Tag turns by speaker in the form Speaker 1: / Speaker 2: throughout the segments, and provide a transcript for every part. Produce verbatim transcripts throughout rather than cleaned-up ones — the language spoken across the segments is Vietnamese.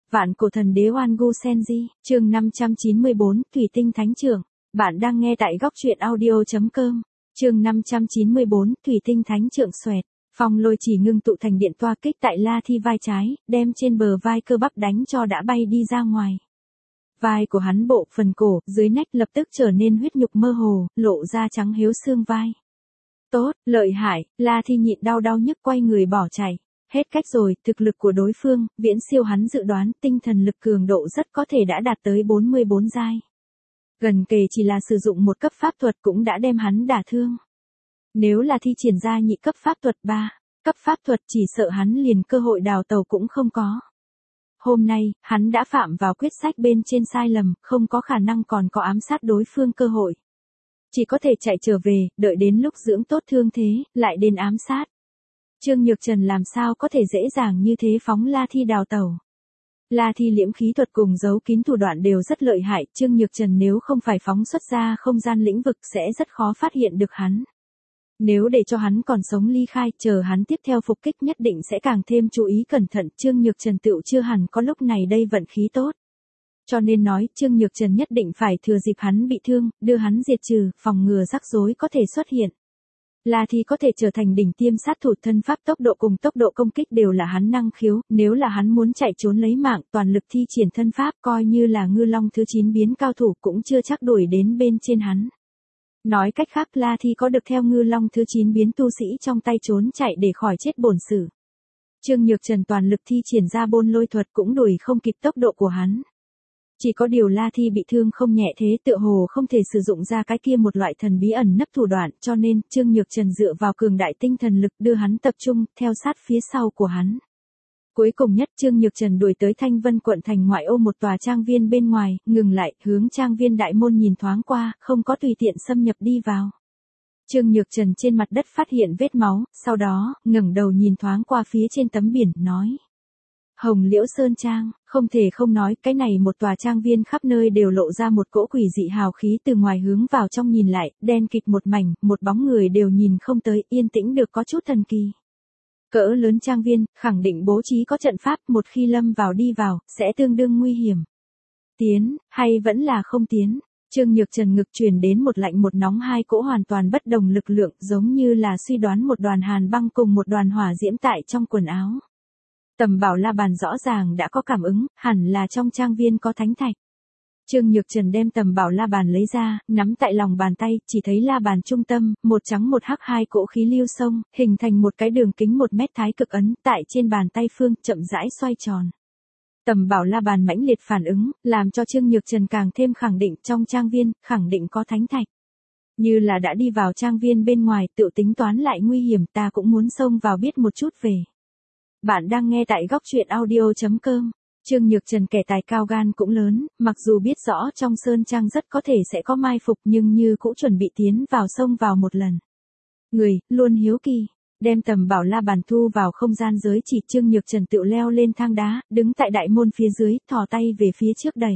Speaker 1: Vạn cổ thần đế Oan Gu Senji, chương năm trăm chín mươi bốn, Thủy Tinh Thánh Trưởng. Bạn đang nghe tại góc truyện audio chấm com. Chương năm trăm chín mươi bốn, Thủy Tinh Thánh Trưởng xoẹt. Phong lôi chỉ ngưng tụ thành điện toa kích tại La Thi vai trái, đem trên bờ vai cơ bắp đánh cho đã bay đi ra ngoài. Vai của hắn bộ phần cổ, dưới nách lập tức trở nên huyết nhục mơ hồ, lộ ra trắng héo xương vai. Tốt, lợi hại, La Thi nhịn đau đau nhức quay người bỏ chạy. Hết cách rồi, thực lực của đối phương, viễn siêu hắn dự đoán, tinh thần lực cường độ rất có thể đã đạt tới bốn mươi bốn giai. Gần kề chỉ là sử dụng một cấp pháp thuật cũng đã đem hắn đả thương. Nếu là thi triển ra nhị cấp pháp thuật ba, cấp pháp thuật chỉ sợ hắn liền cơ hội đào tàu cũng không có. Hôm nay, hắn đã phạm vào quyết sách bên trên sai lầm, không có khả năng còn có ám sát đối phương cơ hội. Chỉ có thể chạy trở về, đợi đến lúc dưỡng tốt thương thế, lại đến ám sát. Trương Nhược Trần làm sao có thể dễ dàng như thế phóng La Thi đào tẩu. La Thi liễm khí thuật cùng giấu kín thủ đoạn đều rất lợi hại, Trương Nhược Trần nếu không phải phóng xuất ra không gian lĩnh vực sẽ rất khó phát hiện được hắn. Nếu để cho hắn còn sống ly khai, chờ hắn tiếp theo phục kích nhất định sẽ càng thêm chú ý cẩn thận, Trương Nhược Trần tựu chưa hẳn có lúc này đây vận khí tốt. Cho nên nói, Trương Nhược Trần nhất định phải thừa dịp hắn bị thương, đưa hắn diệt trừ, phòng ngừa rắc rối có thể xuất hiện. La Thi có thể trở thành đỉnh tiêm sát thủ, thân pháp tốc độ cùng tốc độ công kích đều là hắn năng khiếu, nếu là hắn muốn chạy trốn lấy mạng, toàn lực thi triển thân pháp coi như là ngư long thứ chín biến cao thủ cũng chưa chắc đuổi đến bên trên hắn. Nói cách khác, La Thi có được theo ngư long thứ chín biến tu sĩ trong tay trốn chạy để khỏi chết bổn sự. Trương Nhược Trần toàn lực thi triển ra bôn lôi thuật cũng đuổi không kịp tốc độ của hắn. Chỉ có điều La Thi bị thương không nhẹ thế tựa hồ không thể sử dụng ra cái kia một loại thần bí ẩn nấp thủ đoạn, cho nên Trương Nhược Trần dựa vào cường đại tinh thần lực đưa hắn tập trung, theo sát phía sau của hắn. Cuối cùng nhất Trương Nhược Trần đuổi tới Thanh Vân quận thành ngoại ô một tòa trang viên bên ngoài, ngừng lại, hướng trang viên đại môn nhìn thoáng qua, không có tùy tiện xâm nhập đi vào. Trương Nhược Trần trên mặt đất phát hiện vết máu, sau đó, ngẩng đầu nhìn thoáng qua phía trên tấm biển, nói. Hồng Liễu Sơn Trang, không thể không nói, cái này một tòa trang viên khắp nơi đều lộ ra một cỗ quỷ dị hào khí, từ ngoài hướng vào trong nhìn lại, đen kịt một mảnh, một bóng người đều nhìn không tới, yên tĩnh được có chút thần kỳ. Cỡ lớn trang viên, khẳng định bố trí có trận pháp, một khi lâm vào đi vào, sẽ tương đương nguy hiểm. Tiến, hay vẫn là không tiến? Trương Nhược Trần ngực truyền đến một lạnh một nóng, hai cỗ hoàn toàn bất đồng lực lượng, giống như là suy đoán một đoàn hàn băng cùng một đoàn hỏa diễm tại trong quần áo. Tầm Bảo La Bàn rõ ràng đã có cảm ứng, hẳn là trong trang viên có thánh thạch. Trương Nhược Trần đem Tầm Bảo La Bàn lấy ra, nắm tại lòng bàn tay, chỉ thấy la bàn trung tâm, một trắng một hắc hai cỗ khí lưu xông, hình thành một cái đường kính một mét thái cực ấn, tại trên bàn tay phương, chậm rãi xoay tròn. Tầm Bảo La Bàn mãnh liệt phản ứng, làm cho Trương Nhược Trần càng thêm khẳng định trong trang viên, khẳng định có thánh thạch. Như là đã đi vào trang viên bên ngoài, tự tính toán lại nguy hiểm, ta cũng muốn xông vào biết một chút về. Bạn đang nghe tại góc truyện audio chấm com. Trương Nhược Trần kẻ tài cao gan cũng lớn, mặc dù biết rõ trong sơn trang rất có thể sẽ có mai phục nhưng như cũng chuẩn bị tiến vào xông vào một lần. Người, luôn hiếu kỳ, đem Tầm Bảo La Bàn thu vào không gian giới chỉ, Trương Nhược Trần tự leo lên thang đá, đứng tại đại môn phía dưới, thò tay về phía trước đẩy.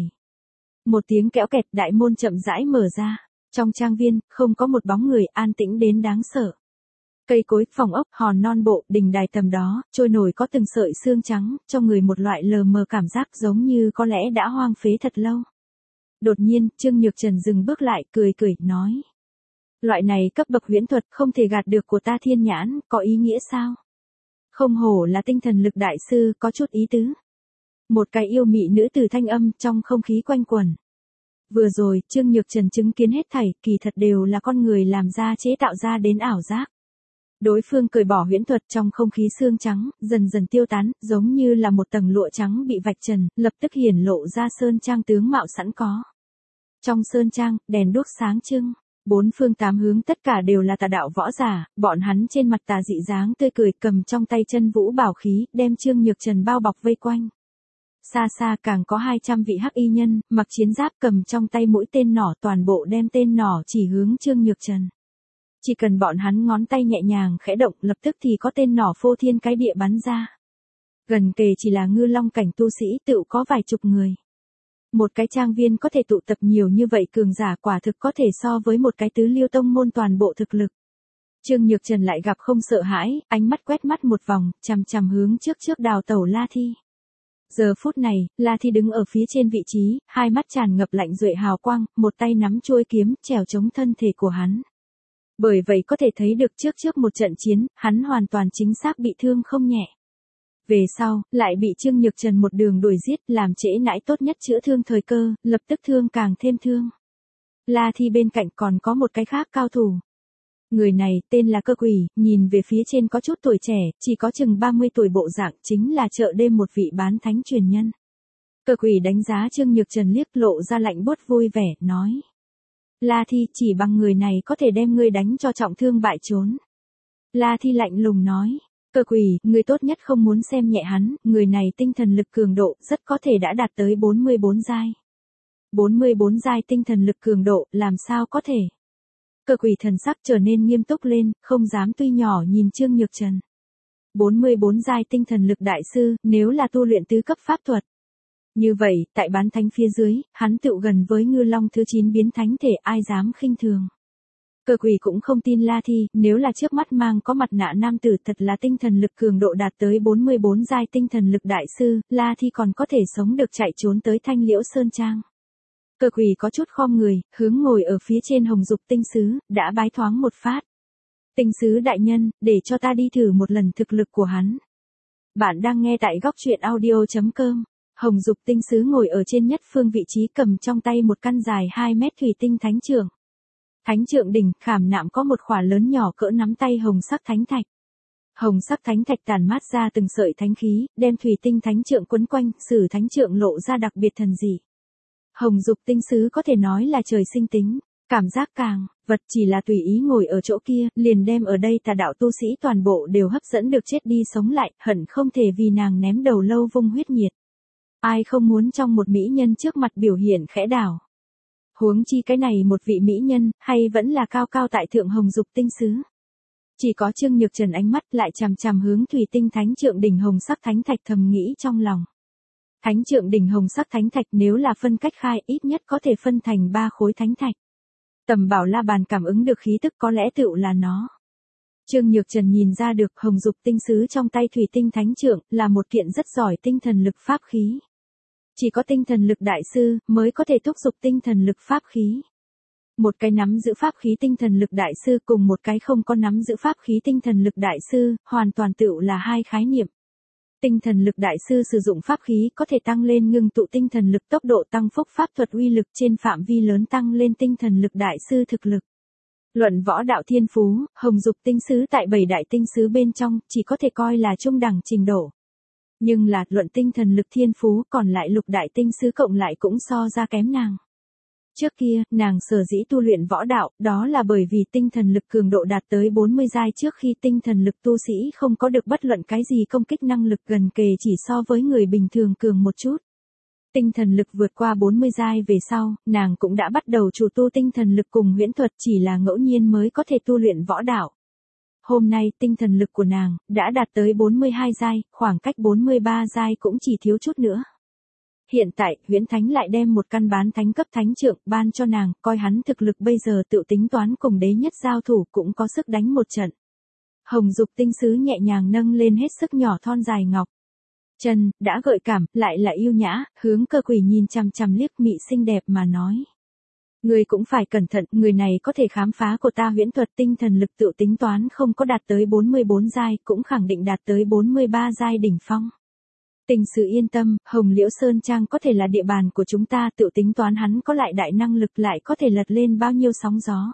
Speaker 1: Một tiếng kéo kẹt, đại môn chậm rãi mở ra. Trong trang viên, không có một bóng người, an tĩnh đến đáng sợ. Cây cối, phòng ốc, hòn non bộ, đình đài tầm đó, trôi nổi có từng sợi xương trắng, cho người một loại lờ mờ cảm giác giống như có lẽ đã hoang phế thật lâu. Đột nhiên, Trương Nhược Trần dừng bước lại, cười cười, nói. Loại này cấp bậc huyễn thuật không thể gạt được của ta thiên nhãn, có ý nghĩa sao? Không hổ là tinh thần lực đại sư, có chút ý tứ. Một cái yêu mị nữ tử thanh âm trong không khí quanh quẩn. Vừa rồi, Trương Nhược Trần chứng kiến hết thảy, kỳ thật đều là con người làm ra chế tạo ra đến ảo giác. Đối phương cởi bỏ huyễn thuật, trong không khí xương trắng, dần dần tiêu tán, giống như là một tầng lụa trắng bị vạch trần, lập tức hiển lộ ra sơn trang tướng mạo sẵn có. Trong sơn trang, đèn đuốc sáng trưng, bốn phương tám hướng tất cả đều là tà đạo võ giả, bọn hắn trên mặt tà dị dáng tươi cười, cầm trong tay chân vũ bảo khí, đem Trương Nhược Trần bao bọc vây quanh. Xa xa càng có hai trăm vị hắc y nhân, mặc chiến giáp, cầm trong tay mũi tên nỏ, toàn bộ đem tên nỏ chỉ hướng Trương Nhược Trần. Chỉ cần bọn hắn ngón tay nhẹ nhàng khẽ động, lập tức thì có tên nỏ phô thiên cái địa bắn ra. Gần kề chỉ là ngư long cảnh tu sĩ tựu có vài chục người. Một cái trang viên có thể tụ tập nhiều như vậy cường giả, quả thực có thể so với một cái tứ liêu tông môn toàn bộ thực lực. Trương Nhược Trần lại gặp không sợ hãi, ánh mắt quét mắt một vòng, chằm chằm hướng trước trước đào tẩu La Thi. Giờ phút này, La Thi đứng ở phía trên vị trí, hai mắt tràn ngập lạnh duệ hào quang, một tay nắm chuôi kiếm, trèo chống thân thể của hắn. Bởi vậy có thể thấy được trước trước một trận chiến, hắn hoàn toàn chính xác bị thương không nhẹ. Về sau, lại bị Trương Nhược Trần một đường đuổi giết, làm trễ nãi tốt nhất chữa thương thời cơ, lập tức thương càng thêm thương. La Thi bên cạnh còn có một cái khác cao thủ. Người này, tên là Cơ Quỷ, nhìn về phía trên có chút tuổi trẻ, chỉ có chừng ba mươi tuổi bộ dạng, chính là chợ đêm một vị bán thánh truyền nhân. Cơ Quỷ đánh giá Trương Nhược Trần liếc, lộ ra lạnh buốt vui vẻ, nói. La Thi, chỉ bằng người này có thể đem ngươi đánh cho trọng thương bại trốn. La Thi lạnh lùng nói. Cơ Quỷ, người tốt nhất không muốn xem nhẹ hắn, người này tinh thần lực cường độ, rất có thể đã đạt tới bốn mươi bốn giai. bốn mươi bốn giai tinh thần lực cường độ, làm sao có thể? Cơ Quỷ thần sắc trở nên nghiêm túc lên, không dám tuy nhỏ nhìn Trương Nhược Trần. bốn mươi bốn giai tinh thần lực đại sư, nếu là tu luyện tứ cấp pháp thuật. Như vậy, tại bán thánh phía dưới, hắn tựu gần với Ngư Long thứ chín biến thánh thể, ai dám khinh thường. Cơ Quỷ cũng không tin La Thi, nếu là trước mắt mang có mặt nạ nam tử thật là tinh thần lực cường độ đạt tới bốn mươi bốn giai tinh thần lực đại sư, La Thi còn có thể sống được chạy trốn tới Thanh Liễu Sơn Trang. Cơ Quỷ có chút khom người, hướng ngồi ở phía trên Hồng Dục tinh sứ, đã bái thoáng một phát. Tinh sứ đại nhân, để cho ta đi thử một lần thực lực của hắn. Bạn đang nghe tại góc truyện audio chấm com. Hồng Dục tinh sứ ngồi ở trên nhất phương vị trí, cầm trong tay một căn dài hai mét thủy tinh thánh trượng. Thánh trượng đỉnh, khảm nạm có một khỏa lớn nhỏ cỡ nắm tay hồng sắc thánh thạch. Hồng sắc thánh thạch tản mát ra từng sợi thánh khí, đem thủy tinh thánh trượng quấn quanh, sử thánh trượng lộ ra đặc biệt thần dị. Hồng Dục tinh sứ có thể nói là trời sinh tính, cảm giác càng, vật chỉ là tùy ý ngồi ở chỗ kia, liền đem ở đây tà đạo tu sĩ toàn bộ đều hấp dẫn được chết đi sống lại, hận không thể vì nàng ném đầu lâu vung huyết nhiệt. Ai không muốn trong một mỹ nhân trước mặt biểu hiện khẽ đảo. Huống chi cái này một vị mỹ nhân, hay vẫn là cao cao tại thượng Hồng Dục tinh sứ. Chỉ có Trương Nhược Trần ánh mắt lại chằm chằm hướng thủy tinh thánh trượng đỉnh hồng sắc thánh thạch, thầm nghĩ trong lòng. Thánh trượng đỉnh hồng sắc thánh thạch nếu là phân cách khai, ít nhất có thể phân thành ba khối thánh thạch. Tầm Bảo La Bàn cảm ứng được khí tức, có lẽ tựu là nó. Trương Nhược Trần nhìn ra được Hồng Dục tinh sứ trong tay thủy tinh thánh trượng là một kiện rất giỏi tinh thần lực pháp khí. Chỉ có tinh thần lực đại sư mới có thể thúc giục tinh thần lực pháp khí. Một cái nắm giữ pháp khí tinh thần lực đại sư cùng một cái không có nắm giữ pháp khí tinh thần lực đại sư, hoàn toàn tựu là hai khái niệm. Tinh thần lực đại sư sử dụng pháp khí có thể tăng lên ngưng tụ tinh thần lực, tốc độ tăng phúc pháp thuật uy lực trên phạm vi lớn, tăng lên tinh thần lực đại sư thực lực. Luận võ đạo thiên phú, Hồng Dục tinh sứ tại bảy đại tinh sứ bên trong, chỉ có thể coi là trung đẳng trình độ. Nhưng là, luận tinh thần lực thiên phú, còn lại lục đại tinh sứ cộng lại cũng so ra kém nàng. Trước kia, nàng sở dĩ tu luyện võ đạo, đó là bởi vì tinh thần lực cường độ đạt tới bốn mươi giai, trước khi tinh thần lực tu sĩ không có được bất luận cái gì công kích năng lực gần kề chỉ so với người bình thường cường một chút. Tinh thần lực vượt qua bốn mươi giai về sau, nàng cũng đã bắt đầu chủ tu tinh thần lực cùng huyễn thuật, chỉ là ngẫu nhiên mới có thể tu luyện võ đạo. Hôm nay, tinh thần lực của nàng đã đạt tới bốn mươi hai giai, khoảng cách bốn mươi ba giai cũng chỉ thiếu chút nữa. Hiện tại, Huyễn Thánh lại đem một căn bán thánh cấp thánh trượng ban cho nàng, coi hắn thực lực bây giờ tự tính toán cùng đế nhất giao thủ cũng có sức đánh một trận. Hồng Dục tinh sứ nhẹ nhàng nâng lên hết sức nhỏ thon dài ngọc. Chân, đã gợi cảm, lại là yêu nhã, hướng Cơ Quỷ nhìn chằm chằm liếc mị xinh đẹp mà nói. Người cũng phải cẩn thận, người này có thể khám phá của ta huyễn thuật, tinh thần lực tự tính toán không có đạt tới bốn mươi bốn giai, cũng khẳng định đạt tới bốn mươi ba giai đỉnh phong. Tình sự yên tâm, Hồng Liễu Sơn Trang có thể là địa bàn của chúng ta, tự tính toán hắn có lại đại năng lực lại có thể lật lên bao nhiêu sóng gió.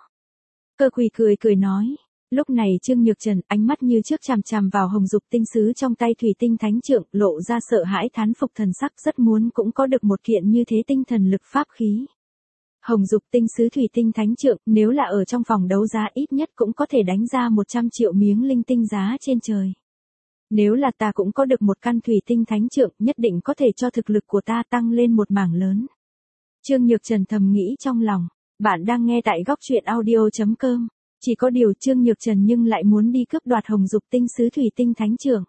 Speaker 1: Cơ Quỷ cười cười nói. Lúc này Trương Nhược Trần ánh mắt như trước chằm chằm vào Hồng Dục tinh sứ trong tay thủy tinh thánh trượng, lộ ra sợ hãi thán phục thần sắc, rất muốn cũng có được một kiện như thế tinh thần lực pháp khí. Hồng Dục tinh sứ thủy tinh thánh trượng, nếu là ở trong phòng đấu giá ít nhất cũng có thể đánh ra một trăm triệu miếng linh tinh giá trên trời. Nếu là ta cũng có được một căn thủy tinh thánh trượng, nhất định có thể cho thực lực của ta tăng lên một mảng lớn. Trương Nhược Trần thầm nghĩ trong lòng, bạn đang nghe tại góc truyện audio chấm com. Chỉ có điều Trương Nhược Trần nhưng lại muốn đi cướp đoạt Hồng Dục tinh sứ thủy tinh thánh trượng.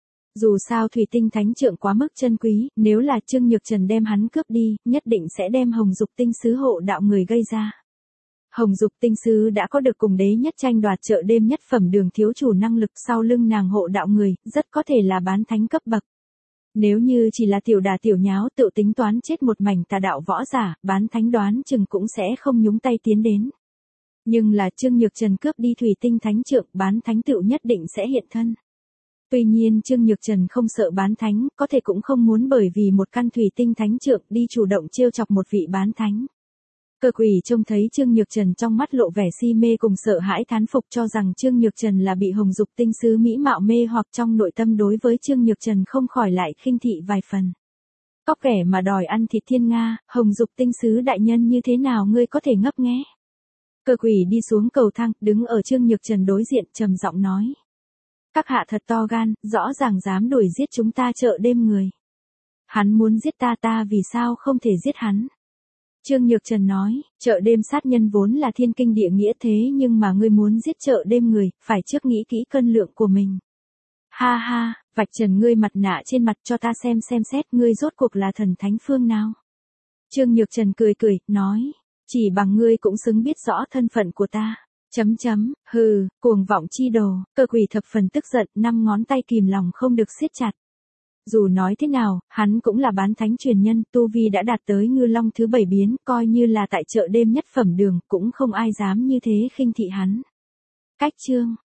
Speaker 1: Dù sao thủy tinh thánh trượng quá mức chân quý, nếu là Trương Nhược Trần đem hắn cướp đi, nhất định sẽ đem Hồng Dục tinh sứ hộ đạo người gây ra. Hồng Dục tinh sứ đã có được cùng đế nhất tranh đoạt chợ đêm nhất phẩm đường thiếu chủ năng lực, sau lưng nàng hộ đạo người, rất có thể là bán thánh cấp bậc. Nếu như chỉ là tiểu đà tiểu nháo tự tính toán chết một mảnh tà đạo võ giả, bán thánh đoán chừng cũng sẽ không nhúng tay tiến đến. Nhưng là Trương Nhược Trần cướp đi thủy tinh thánh trượng, bán thánh tựu nhất định sẽ hiện thân. Tuy nhiên Trương Nhược Trần không sợ bán thánh, có thể cũng không muốn bởi vì một căn thủy tinh thánh trượng đi chủ động trêu chọc một vị bán thánh. Cơ quỷ trông thấy Trương Nhược Trần trong mắt lộ vẻ si mê cùng sợ hãi thán phục, cho rằng Trương Nhược Trần là bị hồng dục tinh sứ mỹ mạo mê hoặc, trong nội tâm đối với Trương Nhược Trần không khỏi lại khinh thị vài phần. Cóc ghẻ mà đòi ăn thịt thiên nga, hồng dục tinh sứ đại nhân như thế nào ngươi có thể ngấp nghé. Cơ quỷ đi xuống cầu thang, đứng ở Trương Nhược Trần đối diện trầm giọng nói. Các hạ thật to gan, rõ ràng dám đuổi giết chúng ta chợ đêm người. Hắn muốn giết ta ta vì sao không thể giết hắn. Trương Nhược Trần nói, chợ đêm sát nhân vốn là thiên kinh địa nghĩa, thế nhưng mà ngươi muốn giết chợ đêm người, phải trước nghĩ kỹ cân lượng của mình. Ha ha, vạch trần ngươi mặt nạ trên mặt cho ta xem xem xét ngươi rốt cuộc là thần thánh phương nào. Trương Nhược Trần cười cười, nói, chỉ bằng ngươi cũng xứng biết rõ thân phận của ta. Chấm chấm, hừ, cuồng vọng chi đồ, cơ quỷ thập phần tức giận, năm ngón tay kìm lòng không được siết chặt. Dù nói thế nào, hắn cũng là bán thánh truyền nhân, tu vi đã đạt tới ngư long thứ bảy biến, coi như là tại chợ đêm nhất phẩm đường, cũng không ai dám như thế khinh thị hắn. Cách chương